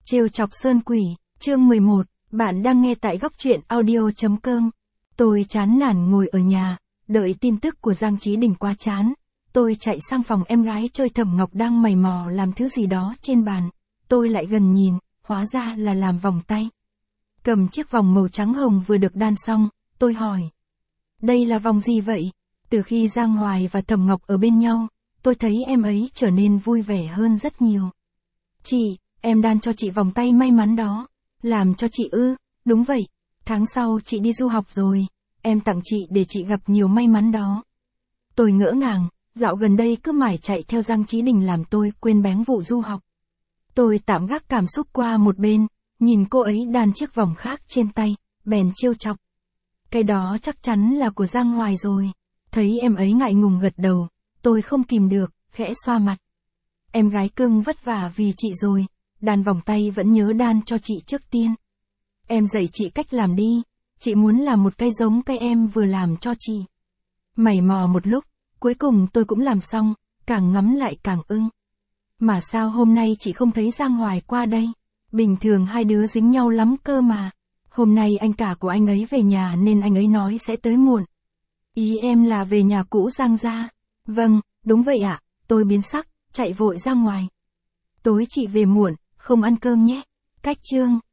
Trêu chọc Sơn Quỷ, chương 11, bạn đang nghe tại góc truyện audio.com. Tôi chán nản ngồi ở nhà, đợi tin tức của Giang Chí Đình quá chán. Tôi chạy sang phòng em gái chơi Thẩm Ngọc đang mày mò làm thứ gì đó trên bàn. Tôi lại gần nhìn, hóa ra là làm vòng tay. Cầm chiếc vòng màu trắng hồng vừa được đan xong, tôi hỏi. Đây là vòng gì vậy? Từ khi Giang Hoài và Thẩm Ngọc ở bên nhau, tôi thấy em ấy trở nên vui vẻ hơn rất nhiều. Chị, em đan cho chị vòng tay may mắn đó. Làm cho chị ư? Đúng vậy. Tháng sau chị đi du học rồi. Em tặng chị để chị gặp nhiều may mắn đó. Tôi ngỡ ngàng, dạo gần đây cứ mải chạy theo Giang Chí Đình làm tôi quên bén vụ du học. Tôi tạm gác cảm xúc qua một bên, nhìn cô ấy đan chiếc vòng khác trên tay, bèn trêu chọc. Cái đó chắc chắn là của Giang Hoài rồi. Thấy em ấy ngại ngùng gật đầu, tôi không kìm được, khẽ xoa mặt. Em gái cưng vất vả vì chị rồi, đan vòng tay vẫn nhớ đan cho chị trước tiên. Em dạy chị cách làm đi, chị muốn làm một cây giống cây em vừa làm cho chị. Mày mò một lúc, cuối cùng tôi cũng làm xong, càng ngắm lại càng ưng. Mà sao hôm nay chị không thấy Giang Hoài qua đây? Bình thường hai đứa dính nhau lắm cơ mà. Hôm nay anh cả của anh ấy về nhà nên anh ấy nói sẽ tới muộn. Ý em là về nhà cũ Giang gia. Vâng, đúng vậy ạ, tôi biến sắc, chạy vội ra ngoài. Tối chị về muộn, không ăn cơm nhé. Cách chương.